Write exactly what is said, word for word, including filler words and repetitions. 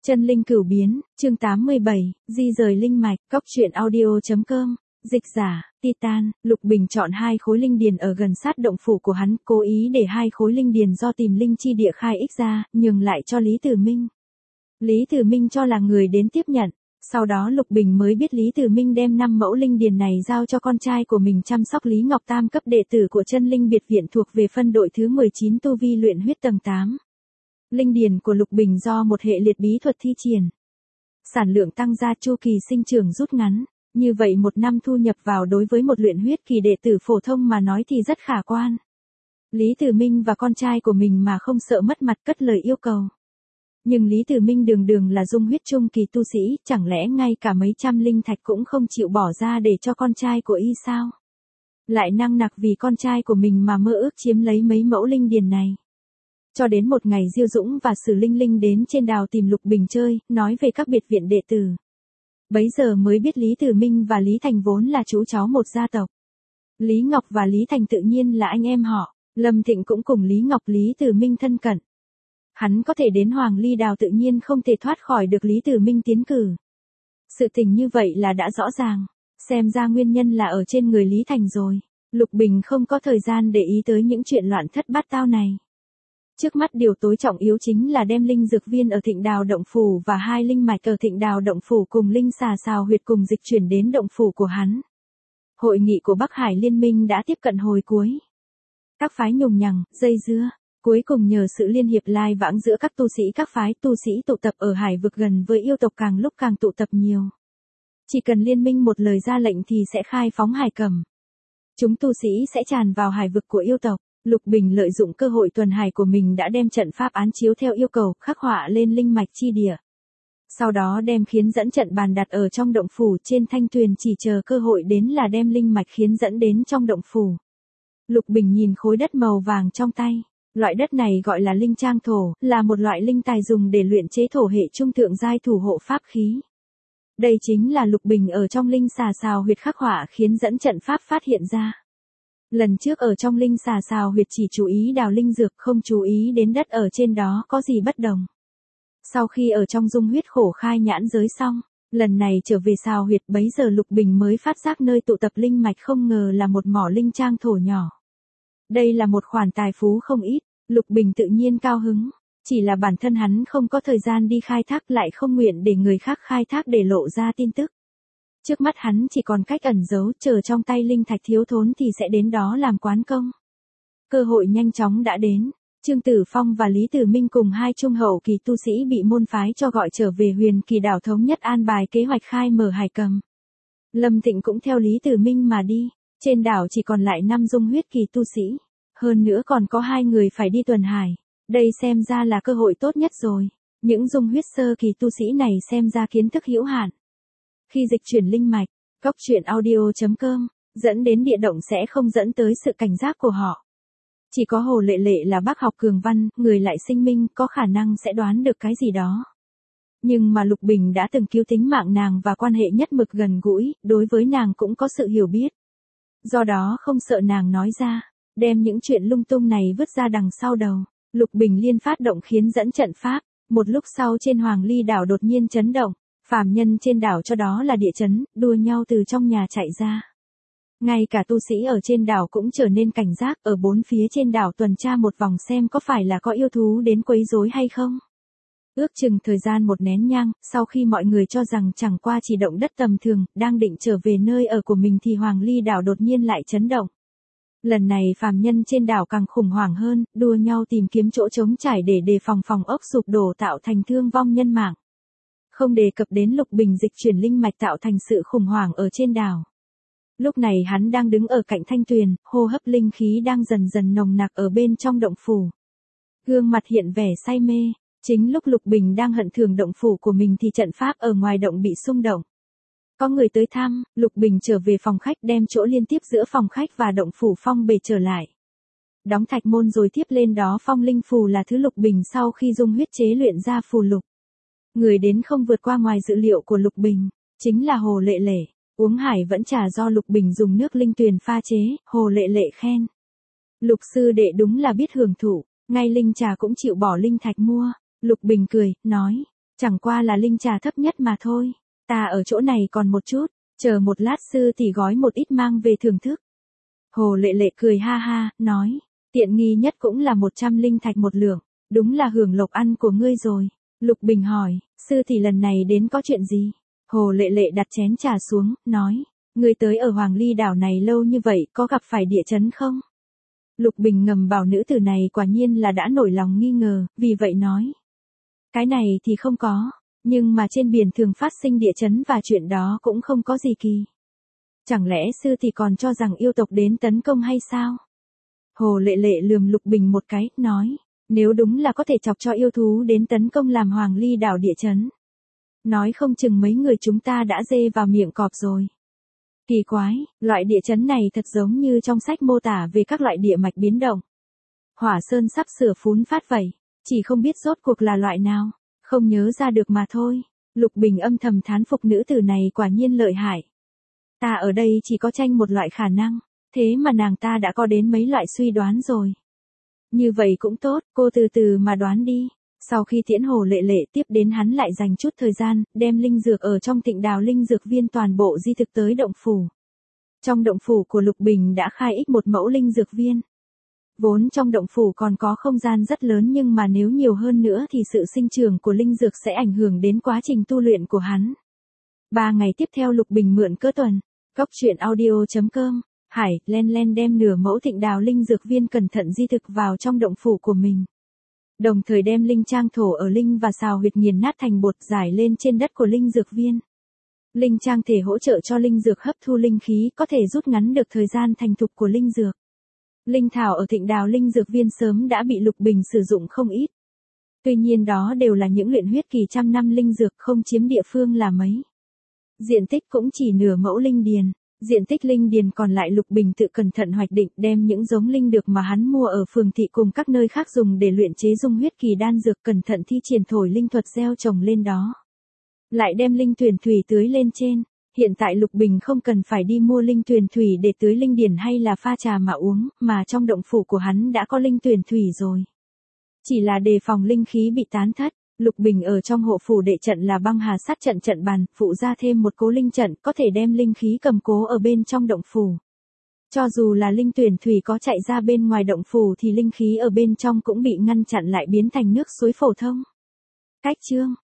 Chân linh cửu biến, chương tám mươi bảy, di rời linh mạch, cóc truyện audio chấm com, dịch giả, Titan, Lục Bình chọn hai khối linh điền ở gần sát động phủ của hắn, cố ý để hai khối linh điền do tìm linh chi địa khai ích ra, nhường lại cho Lý Tử Minh. Lý Tử Minh cho là người đến tiếp nhận, sau đó Lục Bình mới biết Lý Tử Minh đem năm mẫu linh điền này giao cho con trai của mình chăm sóc. Lý Ngọc Tam cấp đệ tử của chân linh biệt viện thuộc về phân đội thứ mười chín tu vi luyện huyết tầng tám. Linh điền của Lục Bình do một hệ liệt bí thuật thi triển. Sản lượng tăng gia, chu kỳ sinh trưởng rút ngắn, như vậy một năm thu nhập vào đối với một luyện huyết kỳ đệ tử phổ thông mà nói thì rất khả quan. Lý Tử Minh và con trai của mình mà không sợ mất mặt cất lời yêu cầu. Nhưng Lý Tử Minh đường đường là dung huyết trung kỳ tu sĩ, chẳng lẽ ngay cả mấy trăm linh thạch cũng không chịu bỏ ra để cho con trai của y sao? Lại năng nặc vì con trai của mình mà mơ ước chiếm lấy mấy mẫu linh điền này. Cho đến một ngày Diêu Dũng và Sử Linh Linh đến trên đào tìm Lục Bình chơi, nói về các biệt viện đệ tử. Bấy giờ mới biết Lý Tử Minh và Lý Thành vốn là chú cháu một gia tộc. Lý Ngọc và Lý Thành tự nhiên là anh em họ, Lâm Thịnh cũng cùng Lý Ngọc Lý Tử Minh thân cận. Hắn có thể đến Hoàng Ly Đào tự nhiên không thể thoát khỏi được Lý Tử Minh tiến cử. Sự tình như vậy là đã rõ ràng, xem ra nguyên nhân là ở trên người Lý Thành rồi. Lục Bình không có thời gian để ý tới những chuyện loạn thất bát tao này. Trước mắt điều tối trọng yếu chính là đem linh dược viên ở Thịnh Đào động phủ và hai linh mạch ở Thịnh Đào động phủ cùng linh xà xào huyệt cùng dịch chuyển đến động phủ của hắn. Hội nghị của Bắc Hải Liên minh đã tiếp cận hồi cuối. Các phái nhùng nhằng, dây dưa, cuối cùng nhờ sự liên hiệp lai vãng giữa các tu sĩ các phái tu sĩ tụ tập ở hải vực gần với yêu tộc càng lúc càng tụ tập nhiều. Chỉ cần liên minh một lời ra lệnh thì sẽ khai phóng hải cầm. Chúng tu sĩ sẽ tràn vào hải vực của yêu tộc. Lục Bình lợi dụng cơ hội tuần hải của mình đã đem trận pháp án chiếu theo yêu cầu khắc họa lên linh mạch chi địa. Sau đó đem khiến dẫn trận bàn đặt ở trong động phủ trên thanh tuyền chỉ chờ cơ hội đến là đem linh mạch khiến dẫn đến trong động phủ. Lục Bình nhìn khối đất màu vàng trong tay. Loại đất này gọi là linh trang thổ, là một loại linh tài dùng để luyện chế thổ hệ trung thượng giai thủ hộ pháp khí. Đây chính là Lục Bình ở trong linh xà xào huyệt khắc họa khiến dẫn trận pháp phát hiện ra. Lần trước ở trong linh xà xào huyệt chỉ chú ý đào linh dược không chú ý đến đất ở trên đó có gì bất đồng. Sau khi ở trong dung huyết khổ khai nhãn giới xong, lần này trở về xào huyệt bấy giờ Lục Bình mới phát giác nơi tụ tập linh mạch không ngờ là một mỏ linh trang thổ nhỏ. Đây là một khoản tài phú không ít, Lục Bình tự nhiên cao hứng, chỉ là bản thân hắn không có thời gian đi khai thác lại không nguyện để người khác khai thác để lộ ra tin tức. Trước mắt hắn chỉ còn cách ẩn giấu chờ trong tay linh thạch thiếu thốn thì sẽ đến đó làm quán công. Cơ hội nhanh chóng đã đến, Trương Tử Phong và Lý Tử Minh cùng hai trung hậu kỳ tu sĩ bị môn phái cho gọi trở về Huyền Kỳ đảo thống nhất an bài kế hoạch khai mở hải cầm. Lâm Thịnh cũng theo Lý Tử Minh mà đi, trên đảo chỉ còn lại năm dung huyết kỳ tu sĩ, hơn nữa còn có hai người phải đi tuần hải, đây xem ra là cơ hội tốt nhất rồi. Những dung huyết sơ kỳ tu sĩ này xem ra kiến thức hữu hạn. Khi dịch chuyển linh mạch, cóc truyện audio chấm com, dẫn đến địa động sẽ không dẫn tới sự cảnh giác của họ. Chỉ có Hồ Lệ Lệ là bác học cường văn, người lại sinh minh, có khả năng sẽ đoán được cái gì đó. Nhưng mà Lục Bình đã từng cứu tính mạng nàng và quan hệ nhất mực gần gũi, đối với nàng cũng có sự hiểu biết. Do đó không sợ nàng nói ra, đem những chuyện lung tung này vứt ra đằng sau đầu. Lục Bình liên phát động khiến dẫn trận pháp, một lúc sau trên Hoàng Ly đảo đột nhiên chấn động. Phàm nhân trên đảo cho đó là địa chấn, đua nhau từ trong nhà chạy ra. Ngay cả tu sĩ ở trên đảo cũng trở nên cảnh giác, ở bốn phía trên đảo tuần tra một vòng xem có phải là có yêu thú đến quấy rối hay không. Ước chừng thời gian một nén nhang, sau khi mọi người cho rằng chẳng qua chỉ động đất tầm thường, đang định trở về nơi ở của mình thì Hoàng Ly đảo đột nhiên lại chấn động. Lần này phàm nhân trên đảo càng khủng hoảng hơn, đua nhau tìm kiếm chỗ trống trải để đề phòng phòng ốc sụp đổ tạo thành thương vong nhân mạng. Không đề cập đến Lục Bình dịch chuyển linh mạch tạo thành sự khủng hoảng ở trên đảo. Lúc này hắn đang đứng ở cạnh thanh tuyền, hô hấp linh khí đang dần dần nồng nặc ở bên trong động phủ. Gương mặt hiện vẻ say mê, chính lúc Lục Bình đang hận thưởng động phủ của mình thì trận pháp ở ngoài động bị xung động. Có người tới thăm, Lục Bình trở về phòng khách đem chỗ liên tiếp giữa phòng khách và động phủ phong bề trở lại. Đóng thạch môn rồi tiếp lên đó phong linh phù là thứ Lục Bình sau khi dung huyết chế luyện ra phù lục. Người đến không vượt qua ngoài dự liệu của Lục Bình, chính là Hồ Lệ Lệ. Uống hải vẫn trà do Lục Bình dùng nước linh tuyền pha chế, Hồ Lệ Lệ khen. Lục sư đệ đúng là biết hưởng thụ, ngay linh trà cũng chịu bỏ linh thạch mua. Lục Bình cười, nói, Chẳng qua là linh trà thấp nhất mà thôi. Ta ở chỗ này còn một chút, chờ một lát sư tỷ gói một ít mang về thưởng thức. Hồ Lệ Lệ cười ha ha, nói, tiện nghi nhất cũng là một trăm linh thạch một lượng, đúng là hưởng lộc ăn của ngươi rồi. Lục Bình hỏi, sư tỷ lần này đến có chuyện gì? Hồ Lệ Lệ đặt chén trà xuống, nói, ngươi tới ở Hoàng Ly đảo này lâu như vậy có gặp phải địa chấn không? Lục Bình ngầm bảo nữ tử này quả nhiên là đã nổi lòng nghi ngờ, vì vậy nói. Cái này thì không có, nhưng mà trên biển thường phát sinh địa chấn và chuyện đó cũng không có gì kỳ. Chẳng lẽ sư thì còn cho rằng yêu tộc đến tấn công hay sao? Hồ Lệ Lệ lườm Lục Bình một cái, nói, nếu đúng là có thể chọc cho yêu thú đến tấn công làm Hoàng Ly đảo địa chấn. Nói không chừng mấy người chúng ta đã dê vào miệng cọp rồi. Kỳ quái, loại địa chấn này thật giống như trong sách mô tả về các loại địa mạch biến động. Hỏa sơn sắp sửa phún phát vậy, chỉ không biết rốt cuộc là loại nào, không nhớ ra được mà thôi. Lục Bình âm thầm thán phục nữ tử này quả nhiên lợi hại. Ta ở đây chỉ có tranh một loại khả năng, thế mà nàng ta đã có đến mấy loại suy đoán rồi. Như vậy cũng tốt, cô từ từ mà đoán đi. Sau khi tiễn Hồ Lệ Lệ tiếp đến hắn lại dành chút thời gian, đem linh dược ở trong Thịnh Đào linh dược viên toàn bộ di thực tới động phủ. Trong động phủ của Lục Bình đã khai ích một mẫu linh dược viên. Vốn trong động phủ còn có không gian rất lớn nhưng mà nếu nhiều hơn nữa thì sự sinh trưởng của linh dược sẽ ảnh hưởng đến quá trình tu luyện của hắn. Ba ngày tiếp theo Lục Bình mượn cỡ tuần, Cốc truyện audio chấm com, Hải, len len đem nửa mẫu Thịnh Đào linh dược viên cẩn thận di thực vào trong động phủ của mình. Đồng thời đem linh trang thổ ở linh và xào huyệt nghiền nát thành bột giải lên trên đất của linh dược viên. Linh trang thể hỗ trợ cho linh dược hấp thu linh khí, có thể rút ngắn được thời gian thành thục của linh dược. Linh thảo ở Thịnh Đào linh dược viên sớm đã bị Lục Bình sử dụng không ít. Tuy nhiên đó đều là những luyện huyết kỳ trăm năm linh dược, không chiếm địa phương là mấy. Diện tích cũng chỉ nửa mẫu linh điền. Diện tích linh điền còn lại Lục Bình tự cẩn thận hoạch định, đem những giống linh được mà hắn mua ở phường thị cùng các nơi khác dùng để luyện chế dung huyết kỳ đan dược, cẩn thận thi triển thổi linh thuật gieo trồng lên đó. Lại đem linh tuyển thủy tưới lên trên. Hiện tại Lục Bình không cần phải đi mua linh tuyển thủy để tưới linh điển hay là pha trà mà uống, mà trong động phủ của hắn đã có linh tuyển thủy rồi. Chỉ là đề phòng linh khí bị tán thất, Lục Bình ở trong hộ phủ đệ trận là băng hà sát trận trận bàn, phụ ra thêm một cố linh trận có thể đem linh khí cầm cố ở bên trong động phủ. Cho dù là linh tuyển thủy có chạy ra bên ngoài động phủ thì linh khí ở bên trong cũng bị ngăn chặn lại biến thành nước suối phổ thông. Cách chương